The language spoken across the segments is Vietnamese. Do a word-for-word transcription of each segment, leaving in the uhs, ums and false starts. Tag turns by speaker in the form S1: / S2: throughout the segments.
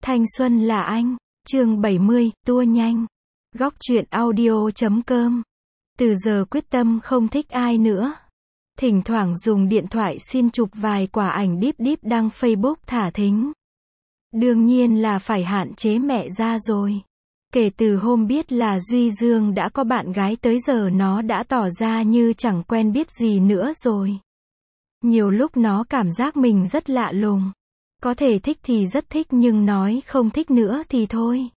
S1: Thanh xuân là anh. Chương bảy mươi, tua nhanh. Góc truyện audio chấm com. Từ giờ quyết tâm không thích ai nữa. Thỉnh thoảng dùng điện thoại xin chụp vài quả ảnh deep deep đăng Facebook thả thính. Đương nhiên là phải hạn chế mẹ ra rồi. Kể từ hôm biết là Duy Dương đã có bạn gái tới giờ nó đã tỏ ra như chẳng quen biết gì nữa rồi. Nhiều lúc nó cảm giác mình rất lạ lùng. Có thể thích thì rất thích nhưng nói không thích nữa thì thôi.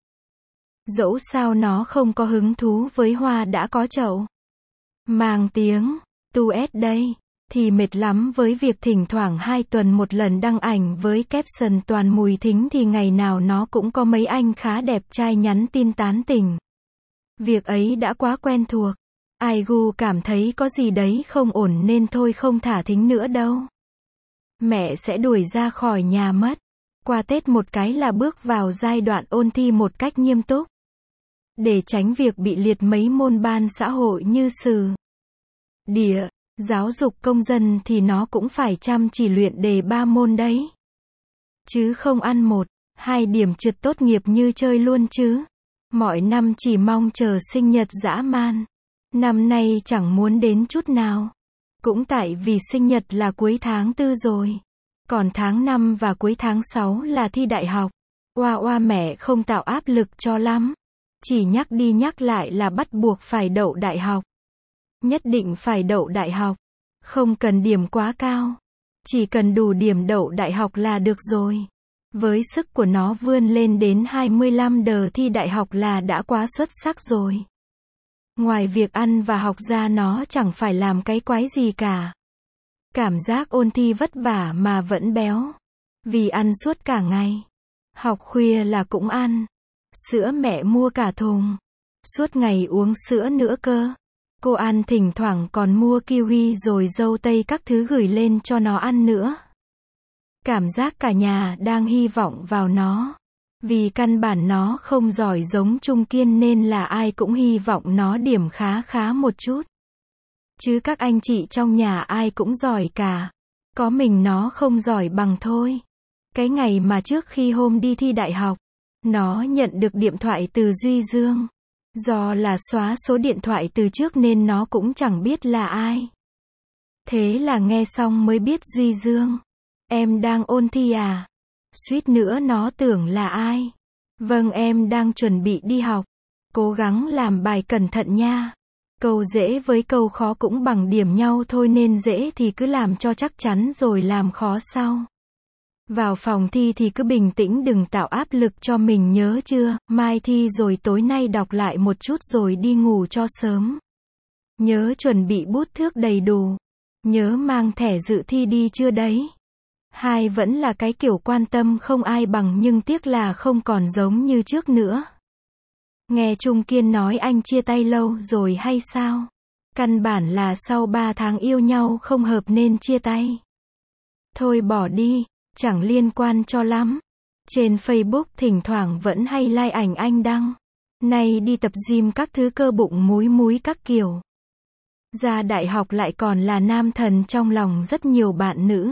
S1: Dẫu sao nó không có hứng thú với hoa đã có chậu. Mang tiếng, tu ét đây, thì mệt lắm với việc thỉnh thoảng hai tuần một lần đăng ảnh với caption toàn mùi thính thì ngày nào nó cũng có mấy anh khá đẹp trai nhắn tin tán tỉnh. Việc ấy đã quá quen thuộc. Ai gu cảm thấy có gì đấy không ổn nên thôi không thả thính nữa đâu. Mẹ sẽ đuổi ra khỏi nhà mất. Qua Tết một cái là bước vào giai đoạn ôn thi một cách nghiêm túc. Để tránh việc bị liệt mấy môn ban xã hội như sử, địa, giáo dục công dân thì nó cũng phải chăm chỉ luyện đề ba môn đấy. Chứ không ăn một, hai điểm trượt tốt nghiệp như chơi luôn chứ. Mọi năm chỉ mong chờ sinh nhật dã man. Năm nay chẳng muốn đến chút nào. Cũng tại vì sinh nhật là cuối tháng tư rồi. Còn tháng năm và cuối tháng sáu là thi đại học. Oa oa mẹ không tạo áp lực cho lắm. Chỉ nhắc đi nhắc lại là bắt buộc phải đậu đại học. Nhất định phải đậu đại học. Không cần điểm quá cao. Chỉ cần đủ điểm đậu đại học là được rồi. Với sức của nó vươn lên đến hai mươi lăm đờ thi đại học là đã quá xuất sắc rồi. Ngoài việc ăn và học ra nó chẳng phải làm cái quái gì cả. Cảm giác ôn thi vất vả mà vẫn béo. Vì ăn suốt cả ngày. Học khuya là cũng ăn. Sữa mẹ mua cả thùng. Suốt ngày uống sữa nữa cơ. Cô ăn thỉnh thoảng còn mua kiwi rồi dâu tây các thứ gửi lên cho nó ăn nữa. Cảm giác cả nhà đang hy vọng vào nó. Vì căn bản nó không giỏi giống Trung Kiên nên là ai cũng hy vọng nó điểm khá khá một chút. Chứ các anh chị trong nhà ai cũng giỏi cả. Có mình nó không giỏi bằng thôi. Cái ngày mà trước khi hôm đi thi đại học, nó nhận được điện thoại từ Duy Dương. Do là xóa số điện thoại từ trước nên nó cũng chẳng biết là ai. Thế là nghe xong mới biết Duy Dương. Em đang ôn thi à? Suýt nữa nó tưởng là ai. Vâng em đang chuẩn bị đi học. Cố gắng làm bài cẩn thận nha. Câu dễ với câu khó cũng bằng điểm nhau thôi nên dễ thì cứ làm cho chắc chắn rồi làm khó sau. Vào phòng thi thì cứ bình tĩnh đừng tạo áp lực cho mình nhớ chưa, mai thi rồi tối nay đọc lại một chút rồi đi ngủ cho sớm. Nhớ chuẩn bị bút thước đầy đủ. Nhớ mang thẻ dự thi đi chưa đấy. Hai vẫn là cái kiểu quan tâm không ai bằng nhưng tiếc là không còn giống như trước nữa. Nghe Trung Kiên nói anh chia tay lâu rồi hay sao? Căn bản là sau ba tháng yêu nhau không hợp nên chia tay. Thôi bỏ đi, chẳng liên quan cho lắm. Trên Facebook thỉnh thoảng vẫn hay like ảnh anh đăng. Nay đi tập gym các thứ cơ bụng múi múi các kiểu. Ra đại học lại còn là nam thần trong lòng rất nhiều bạn nữ.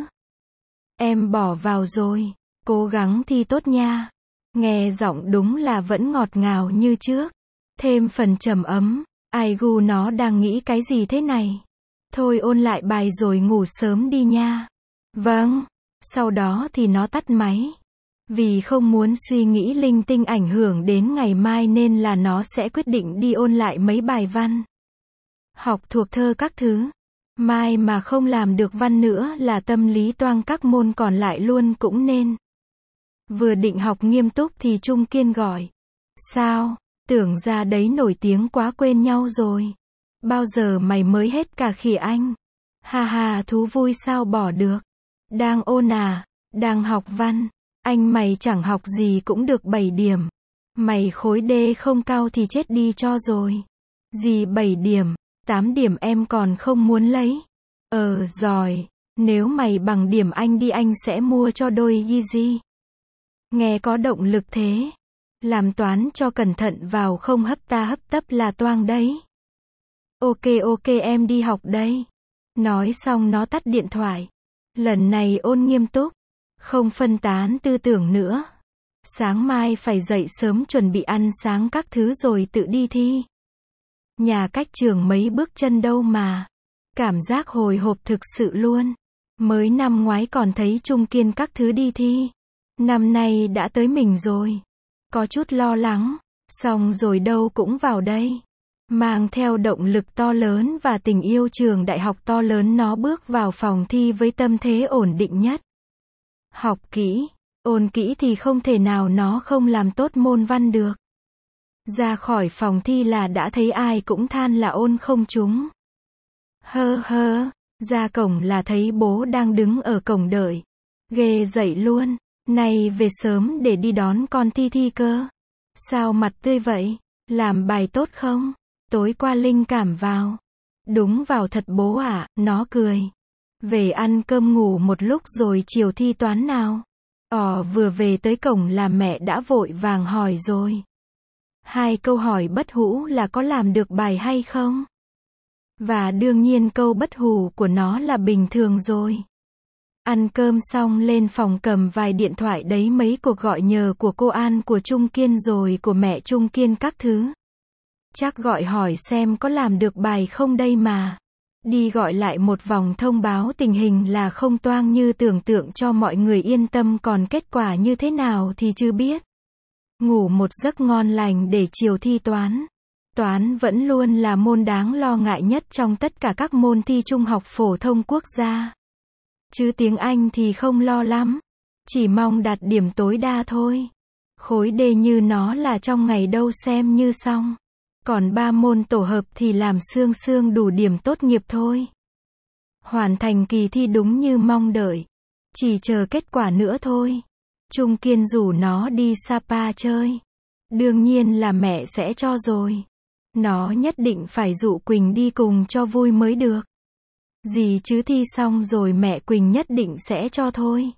S1: Em bỏ vào rồi, cố gắng thi tốt nha. Nghe giọng đúng là vẫn ngọt ngào như trước. Thêm phần trầm ấm, ai gu nó đang nghĩ cái gì thế này. Thôi ôn lại bài rồi ngủ sớm đi nha. Vâng, sau đó thì nó tắt máy. Vì không muốn suy nghĩ linh tinh ảnh hưởng đến ngày mai nên là nó sẽ quyết định đi ôn lại mấy bài văn. Học thuộc thơ các thứ. Mai mà không làm được văn nữa là tâm lý toang các môn còn lại luôn cũng nên. Vừa định học nghiêm túc thì Trung Kiên gọi. Sao? Tưởng ra đấy nổi tiếng quá quên nhau rồi. Bao giờ mày mới hết cả khỉ anh? Ha ha thú vui sao bỏ được. Đang ôn à? Đang học văn. Anh mày chẳng học gì cũng được bảy điểm. Mày khối D không cao thì chết đi cho rồi. Gì bảy điểm? tám điểm em còn không muốn lấy. Ờ giỏi. Nếu mày bằng điểm anh đi anh sẽ mua cho đôi Yeezy. Nghe có động lực thế. Làm toán cho cẩn thận vào không hấp ta hấp tấp là toang đấy. Ok ok em đi học đây. Nói xong nó tắt điện thoại. Lần này ôn nghiêm túc. Không phân tán tư tưởng nữa. Sáng mai phải dậy sớm chuẩn bị ăn sáng các thứ rồi tự đi thi. Nhà cách trường mấy bước chân đâu mà. Cảm giác hồi hộp thực sự luôn. Mới năm ngoái còn thấy Trung Kiên các thứ đi thi. Năm nay đã tới mình rồi. Có chút lo lắng. Xong rồi đâu cũng vào đây. Mang theo động lực to lớn và tình yêu trường đại học to lớn, nó bước vào phòng thi với tâm thế ổn định nhất. Học kỹ, ôn kỹ thì không thể nào nó không làm tốt môn văn được. Ra khỏi phòng thi là đã thấy ai cũng than là ôn không trúng. Hơ hơ, ra cổng là thấy bố đang đứng ở cổng đợi. Ghê dậy luôn, này về sớm để đi đón con thi thi cơ. Sao mặt tươi vậy? Làm bài tốt không? Tối qua linh cảm vào. Đúng vào thật bố ạ, nó cười. Về ăn cơm ngủ một lúc rồi chiều thi toán nào? Ồ, vừa về tới cổng là mẹ đã vội vàng hỏi rồi. Hai câu hỏi bất hủ là có làm được bài hay không? Và đương nhiên câu bất hủ của nó là bình thường rồi. Ăn cơm xong lên phòng cầm vài điện thoại đấy, mấy cuộc gọi nhờ của cô An, của Trung Kiên rồi của mẹ Trung Kiên các thứ. Chắc gọi hỏi xem có làm được bài không đây mà. Đi gọi lại một vòng thông báo tình hình là không toang như tưởng tượng cho mọi người yên tâm, còn kết quả như thế nào thì chưa biết. Ngủ một giấc ngon lành để chiều thi toán. Toán vẫn luôn là môn đáng lo ngại nhất trong tất cả các môn thi trung học phổ thông quốc gia. Chứ tiếng Anh thì không lo lắm. Chỉ mong đạt điểm tối đa thôi. Khối D như nó là trong ngày đâu xem như xong. Còn ba môn tổ hợp thì làm xương xương đủ điểm tốt nghiệp thôi. Hoàn thành kỳ thi đúng như mong đợi. Chỉ chờ kết quả nữa thôi. Trung Kiên rủ nó đi Sapa chơi. Đương nhiên là mẹ sẽ cho rồi. Nó nhất định phải dụ Quỳnh đi cùng cho vui mới được. Gì chứ thi xong rồi mẹ Quỳnh nhất định sẽ cho thôi.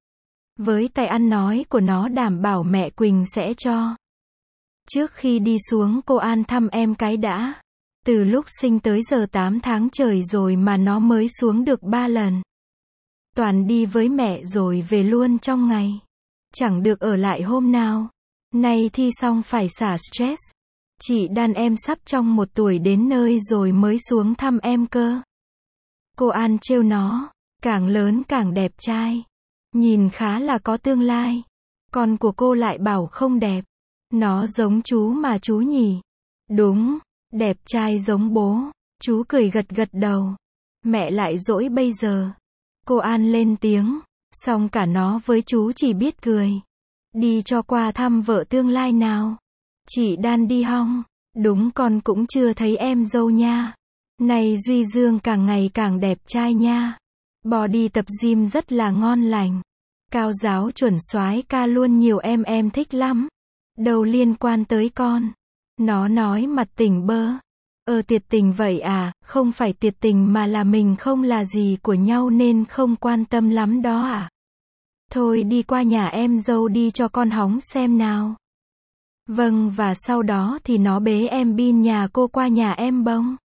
S1: Với tài ăn nói của nó đảm bảo mẹ Quỳnh sẽ cho. Trước khi đi xuống cô An thăm em cái đã. Từ lúc sinh tới giờ tám tháng trời rồi mà nó mới xuống được ba lần. Toàn đi với mẹ rồi về luôn trong ngày. Chẳng được ở lại hôm nào. Nay thi xong phải xả stress. Chị Đan em sắp trong một tuổi đến nơi rồi mới xuống thăm em cơ. Cô An trêu nó. Càng lớn càng đẹp trai. Nhìn khá là có tương lai. Con của cô lại bảo không đẹp. Nó giống chú mà chú nhỉ? Đúng, đẹp trai giống bố. Chú cười gật gật đầu. Mẹ lại dỗi bây giờ. Cô An lên tiếng. Xong cả nó với chú chỉ biết cười. Đi cho qua thăm vợ tương lai nào. Chị Đan đi hong? Đúng, con cũng chưa thấy em dâu nha. Này Duy Dương càng ngày càng đẹp trai nha. Bò đi tập gym rất là ngon lành. Cao giáo chuẩn soái ca luôn, nhiều em em thích lắm. Đâu liên quan tới con. Nó nói mặt tỉnh bơ. Ờ tiệt tình vậy à, không phải tiệt tình mà là mình không là gì của nhau nên không quan tâm lắm đó à. Thôi đi qua nhà em dâu đi cho con hóng xem nào. Vâng, và sau đó thì nó bế em bin nhà cô qua nhà em bông.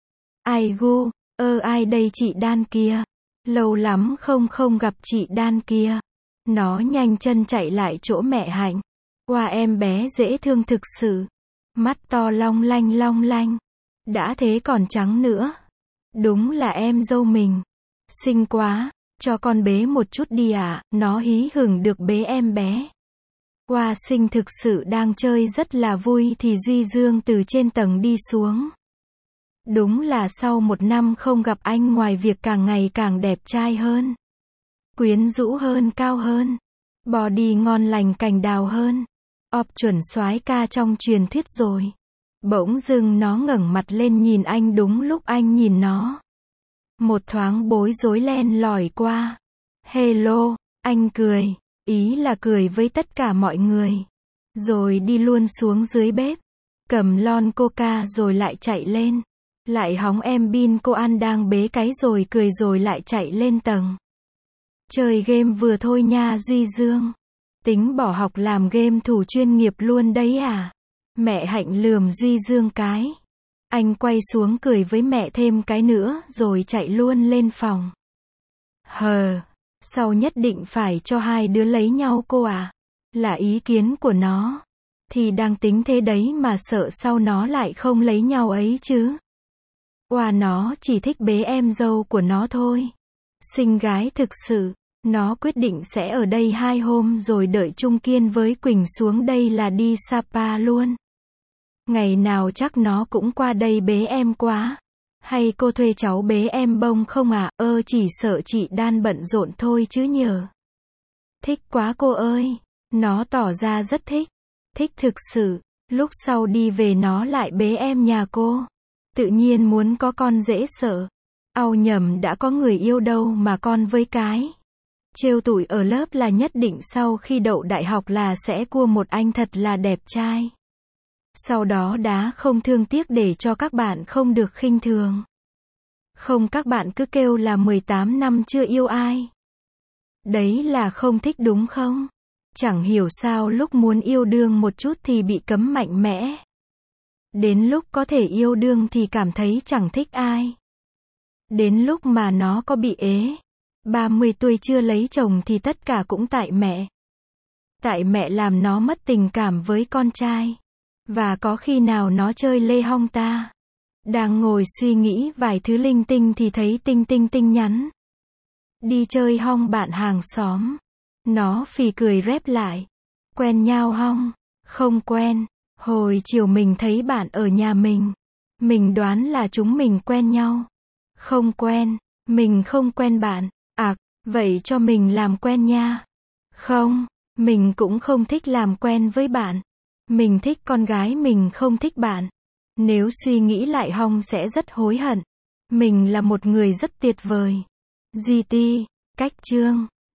S1: Ai gu, ơ ai đây chị Đan kia. Lâu lắm không không gặp chị Đan kia. Nó nhanh chân chạy lại chỗ mẹ Hạnh. Qua em bé dễ thương thực sự. Mắt to long lanh long lanh. Đã thế còn trắng nữa. Đúng là em dâu mình. Xinh quá, cho con bế một chút đi ạ. À. Nó hí hửng được bế em bé. Qua Sinh thực sự đang chơi rất là vui thì Duy Dương từ trên tầng đi xuống. Đúng là sau một năm không gặp anh, ngoài việc càng ngày càng đẹp trai hơn, quyến rũ hơn, cao hơn, body ngon lành cành đào hơn, op chuẩn soái ca trong truyền thuyết rồi. Bỗng dưng nó ngẩng mặt lên nhìn anh đúng lúc anh nhìn nó. Một thoáng bối rối len lỏi qua. Hello, anh cười. Ý là cười với tất cả mọi người. Rồi đi luôn xuống dưới bếp. Cầm lon coca rồi lại chạy lên. Lại hóng em bin cô An đang bế cái rồi cười rồi lại chạy lên tầng. Chơi game vừa thôi nha Duy Dương. Tính bỏ học làm game thủ chuyên nghiệp luôn đấy à? Mẹ Hạnh lườm Duy Dương cái. Anh quay xuống cười với mẹ thêm cái nữa rồi chạy luôn lên phòng. Hờ, sau nhất định phải cho hai đứa lấy nhau cô à? là ý kiến của nó. Thì đang tính thế đấy mà sợ sau nó lại không lấy nhau ấy chứ. Oà nó chỉ thích bế em dâu của nó thôi. Xinh gái thực sự. Nó quyết định sẽ ở đây hai hôm rồi đợi Trung Kiên với Quỳnh xuống đây là đi Sapa luôn. Ngày nào chắc nó cũng qua đây bế em quá. Hay cô thuê cháu bế em bông không ạ? À? Ơ chỉ sợ chị Đan bận rộn thôi chứ nhờ. Thích quá cô ơi. Nó tỏ ra rất thích. Thích thực sự. Lúc sau đi về nó lại bế em nhà cô. Tự nhiên muốn có con dễ sợ. Au nhầm đã có người yêu đâu mà con với cái. Trêu tụi ở lớp là nhất định sau khi đậu đại học là sẽ cua một anh thật là đẹp trai. Sau đó đá không thương tiếc để cho các bạn không được khinh thường. Không, các bạn cứ kêu là mười tám năm chưa yêu ai. Đấy là không thích đúng không? Chẳng hiểu sao lúc muốn yêu đương một chút thì bị cấm mạnh mẽ. Đến lúc có thể yêu đương thì cảm thấy chẳng thích ai. Đến lúc mà nó có bị ế. ba mươi tuổi chưa lấy chồng thì tất cả cũng tại mẹ. Tại mẹ làm nó mất tình cảm với con trai. Và có khi nào nó chơi lê hong ta. Đang ngồi suy nghĩ vài thứ linh tinh thì thấy Tinh Tinh tin nhắn. Đi chơi hong bạn hàng xóm. Nó phì cười rép lại. Quen nhau hong? Không quen. Hồi chiều mình thấy bạn ở nhà mình. Mình đoán là chúng mình quen nhau. Không quen. Mình không quen bạn. À, vậy cho mình làm quen nha. Không, mình cũng không thích làm quen với bạn. Mình thích con gái, mình không thích bạn. Nếu suy nghĩ lại hong sẽ rất hối hận. Mình là một người rất tuyệt vời. giê tê, cách chương.